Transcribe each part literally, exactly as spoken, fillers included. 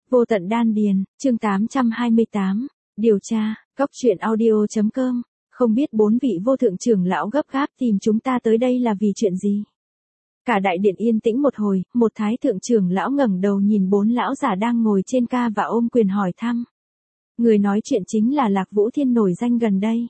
Vô tận đan điền, chương tám trăm hai mươi tám, điều tra, góc truyện audio.com, không biết bốn vị vô thượng trưởng lão gấp gáp tìm chúng ta tới đây là vì chuyện gì? Cả đại điện yên tĩnh một hồi, một thái thượng trưởng lão ngẩng đầu nhìn bốn lão giả đang ngồi trên ca và ôm quyền hỏi thăm. Người nói chuyện chính là Lạc Vũ Thiên nổi danh gần đây.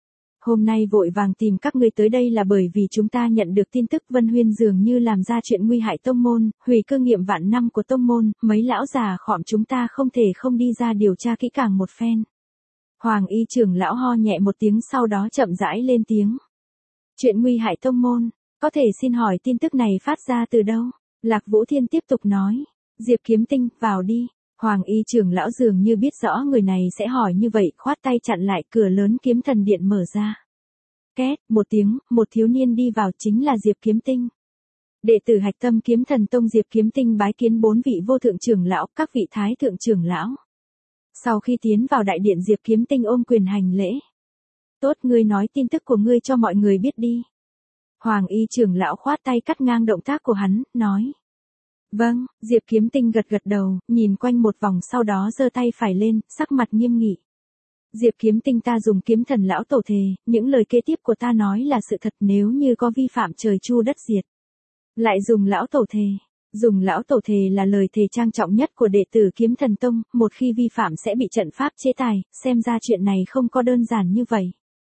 Hôm nay vội vàng tìm các ngươi tới đây là bởi vì chúng ta nhận được tin tức Vân Huyên dường như làm ra chuyện nguy hại tông môn, hủy cơ nghiệp vạn năm của tông môn, mấy lão già khọm chúng ta không thể không đi ra điều tra kỹ càng một phen. Hoàng y trưởng lão ho nhẹ một tiếng sau đó chậm rãi lên tiếng. Chuyện nguy hại tông môn, có thể xin hỏi tin tức này phát ra từ đâu? Lạc Vũ Thiên tiếp tục nói. Diệp Kiếm Tinh, vào đi. Hoàng y trưởng lão dường như biết rõ người này sẽ hỏi như vậy, khoát tay chặn lại, cửa lớn kiếm thần điện mở ra. Két, một tiếng, một thiếu niên đi vào chính là Diệp Kiếm Tinh. Đệ tử Hạch Tâm Kiếm Thần Tông Diệp Kiếm Tinh bái kiến bốn vị vô thượng trưởng lão, các vị thái thượng trưởng lão. Sau khi tiến vào đại điện Diệp Kiếm Tinh ôm quyền hành lễ. Tốt, ngươi nói tin tức của ngươi cho mọi người biết đi. Hoàng y trưởng lão khoát tay cắt ngang động tác của hắn, nói. Vâng, Diệp Kiếm Tinh gật gật đầu, nhìn quanh một vòng sau đó giơ tay phải lên, sắc mặt nghiêm nghị. Diệp Kiếm Tinh, ta dùng kiếm thần lão tổ thề, những lời kế tiếp của ta nói là sự thật, nếu như có vi phạm trời chu đất diệt. Lại dùng lão tổ thề. Dùng lão tổ thề là lời thề trang trọng nhất của đệ tử Kiếm Thần Tông, một khi vi phạm sẽ bị trận pháp chế tài, xem ra chuyện này không có đơn giản như vậy.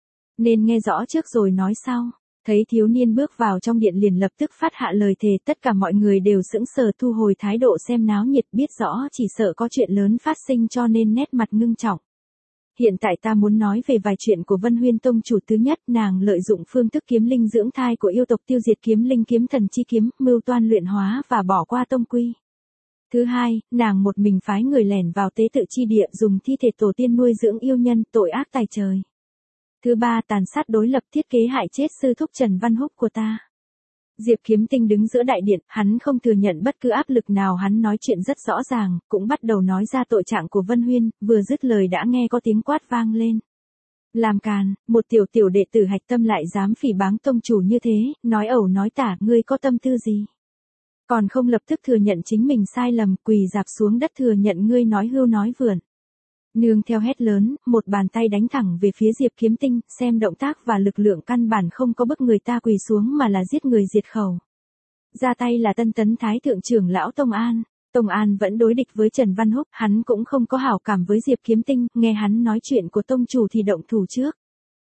Nên nghe rõ trước rồi nói sau. Thấy thiếu niên bước vào trong điện liền lập tức phát hạ lời thề, tất cả mọi người đều sững sờ thu hồi thái độ xem náo nhiệt, biết rõ chỉ sợ có chuyện lớn phát sinh cho nên nét mặt ngưng trọng. Hiện tại ta muốn nói về vài chuyện của Vân Huyên Tông chủ. Thứ nhất, nàng lợi dụng phương thức kiếm linh dưỡng thai của yêu tộc tiêu diệt kiếm linh kiếm thần chi kiếm, mưu toan luyện hóa và bỏ qua tông quy. Thứ hai, nàng một mình phái người lẻn vào tế tự chi địa dùng thi thể tổ tiên nuôi dưỡng yêu nhân, tội ác tày trời. Thứ ba, tàn sát đối lập thiết kế hại chết sư thúc Trần Văn Húc của ta. Diệp Kiếm Tinh đứng giữa đại điện, hắn không thừa nhận bất cứ áp lực nào, hắn nói chuyện rất rõ ràng, cũng bắt đầu nói ra tội trạng của Vân Huyên, vừa dứt lời đã nghe có tiếng quát vang lên. Làm càn, một tiểu tiểu đệ tử Hạch Tâm lại dám phỉ báng tông chủ như thế, nói ẩu nói tả, ngươi có tâm tư gì? Còn không lập tức thừa nhận chính mình sai lầm, quỳ rạp xuống đất thừa nhận ngươi nói hưu nói vượn. Nương theo hét lớn, một bàn tay đánh thẳng về phía Diệp Kiếm Tinh, xem động tác và lực lượng căn bản không có bức người ta quỳ xuống mà là giết người diệt khẩu. Ra tay là tân tấn thái thượng trưởng lão Tông An. Tông An vẫn đối địch với Trần Văn Húc, hắn cũng không có hảo cảm với Diệp Kiếm Tinh, nghe hắn nói chuyện của tông chủ thì động thủ trước.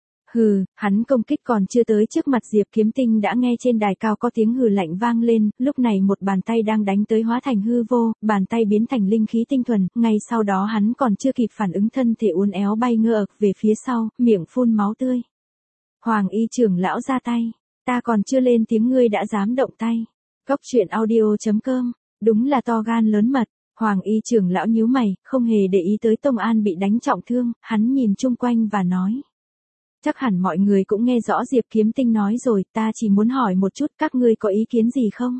Hừ, hắn công kích còn chưa tới trước mặt Diệp Kiếm Tinh đã nghe trên đài cao có tiếng hừ lạnh vang lên, lúc này một bàn tay đang đánh tới hóa thành hư vô, bàn tay biến thành linh khí tinh thuần, ngay sau đó hắn còn chưa kịp phản ứng thân thể uốn éo bay ngơ ực về phía sau, miệng phun máu tươi. Hoàng y trưởng lão ra tay, ta còn chưa lên tiếng ngươi đã dám động tay. Góc truyện audio.com, đúng là to gan lớn mật. Hoàng y trưởng lão nhíu mày, không hề để ý tới Tông An bị đánh trọng thương, hắn nhìn chung quanh và nói. Chắc hẳn mọi người cũng nghe rõ Diệp Kiếm Tinh nói rồi, ta chỉ muốn hỏi một chút các ngươi có ý kiến gì không?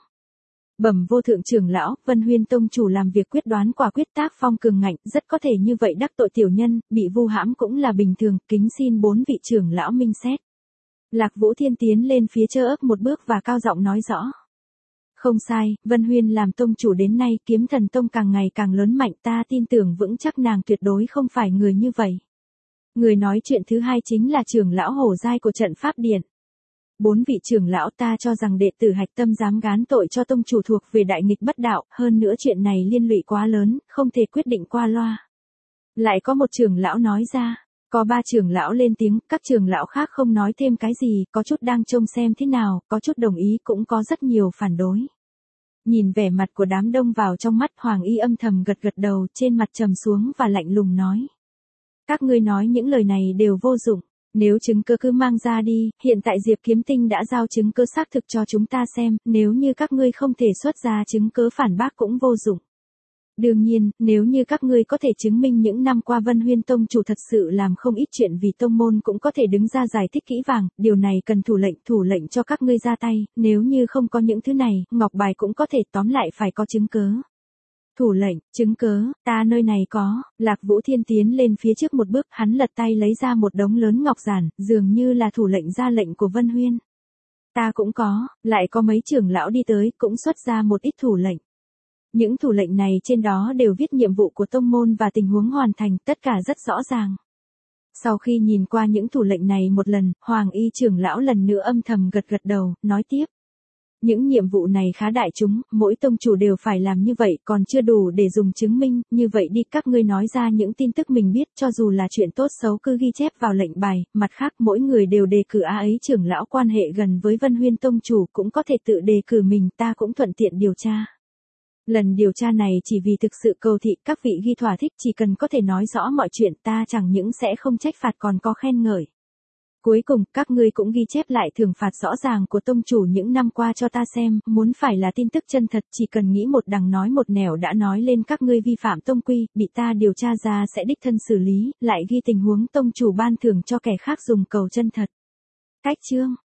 Bẩm vô thượng trưởng lão, Vân Huyên Tông chủ làm việc quyết đoán quả quyết tác phong cường ngạnh, rất có thể như vậy đắc tội tiểu nhân, bị vu hãm cũng là bình thường, kính xin bốn vị trưởng lão minh xét. Lạc Vũ Thiên tiến lên phía chơ ấp một bước và cao giọng nói rõ. Không sai, Vân Huyên làm tông chủ đến nay, Kiếm Thần Tông càng ngày càng lớn mạnh, ta tin tưởng vững chắc nàng tuyệt đối không phải người như vậy. Người nói chuyện thứ hai chính là trưởng lão Hổ Giai của trận pháp điện. Bốn vị trưởng lão, ta cho rằng đệ tử Hạch Tâm dám gán tội cho tông chủ thuộc về đại nghịch bất đạo, hơn nữa chuyện này liên lụy quá lớn, không thể quyết định qua loa. Lại có một trưởng lão nói ra, có ba trưởng lão lên tiếng, các trưởng lão khác không nói thêm cái gì, có chút đang trông xem thế nào, có chút đồng ý cũng có rất nhiều phản đối. Nhìn vẻ mặt của đám đông vào trong mắt, Hoàng y âm thầm gật gật đầu, trên mặt trầm xuống và lạnh lùng nói. Các ngươi nói những lời này đều vô dụng, nếu chứng cứ cứ mang ra đi, hiện tại Diệp Kiếm Tinh đã giao chứng cứ xác thực cho chúng ta xem, nếu như các ngươi không thể xuất ra chứng cứ phản bác cũng vô dụng. Đương nhiên, nếu như các ngươi có thể chứng minh những năm qua Vân Huyên Tông chủ thật sự làm không ít chuyện vì tông môn cũng có thể đứng ra giải thích kỹ vàng, điều này cần thủ lệnh, thủ lệnh cho các ngươi ra tay, nếu như không có những thứ này, ngọc bài cũng có thể, tóm lại phải có chứng cứ. Thủ lệnh, chứng cớ, ta nơi này có. Lạc Vũ Thiên tiến lên phía trước một bước, hắn lật tay lấy ra một đống lớn ngọc giản, dường như là thủ lệnh ra lệnh của Vân Huyên. Ta cũng có, lại có mấy trưởng lão đi tới, cũng xuất ra một ít thủ lệnh. Những thủ lệnh này trên đó đều viết nhiệm vụ của tông môn và tình huống hoàn thành, tất cả rất rõ ràng. Sau khi nhìn qua những thủ lệnh này một lần, Hoàng Y trưởng lão lần nữa âm thầm gật gật đầu, nói tiếp. Những nhiệm vụ này khá đại chúng, mỗi tông chủ đều phải làm như vậy, còn chưa đủ để dùng chứng minh, như vậy đi các ngươi nói ra những tin tức mình biết, cho dù là chuyện tốt xấu cứ ghi chép vào lệnh bài, mặt khác mỗi người đều đề cử A ấy trưởng lão quan hệ gần với Vân Huyên tông chủ cũng có thể tự đề cử mình, ta cũng thuận tiện điều tra. Lần điều tra này chỉ vì thực sự cầu thị, các vị ghi thỏa thích, chỉ cần có thể nói rõ mọi chuyện, ta chẳng những sẽ không trách phạt còn có khen ngợi. Cuối cùng, các ngươi cũng ghi chép lại thưởng phạt rõ ràng của tông chủ những năm qua cho ta xem, muốn phải là tin tức chân thật, chỉ cần nghĩ một đằng nói một nẻo đã nói lên các ngươi vi phạm tông quy, bị ta điều tra ra sẽ đích thân xử lý, lại ghi tình huống tông chủ ban thưởng cho kẻ khác dùng cầu chân thật. Cách chương